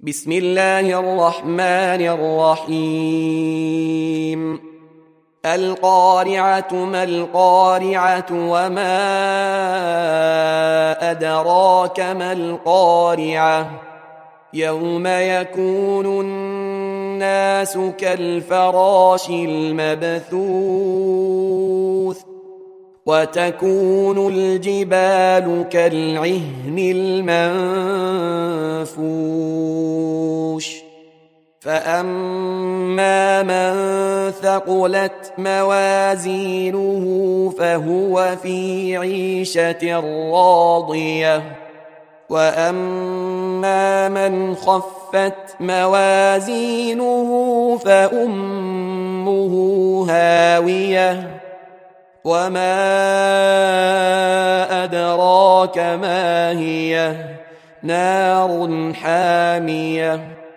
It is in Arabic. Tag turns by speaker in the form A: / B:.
A: بسم الله الرحمن الرحيم القارعة ما القارعة وما أدراك ما القارعة يوم يكون الناس كالفراش المبثوث وتكون الجبال كالعهن المنفوش فأما من ثقلت موازينه فهو في عيشة راضية وأما من خفت موازينه فأمه هاوية وما أدراك ما هي نار حامية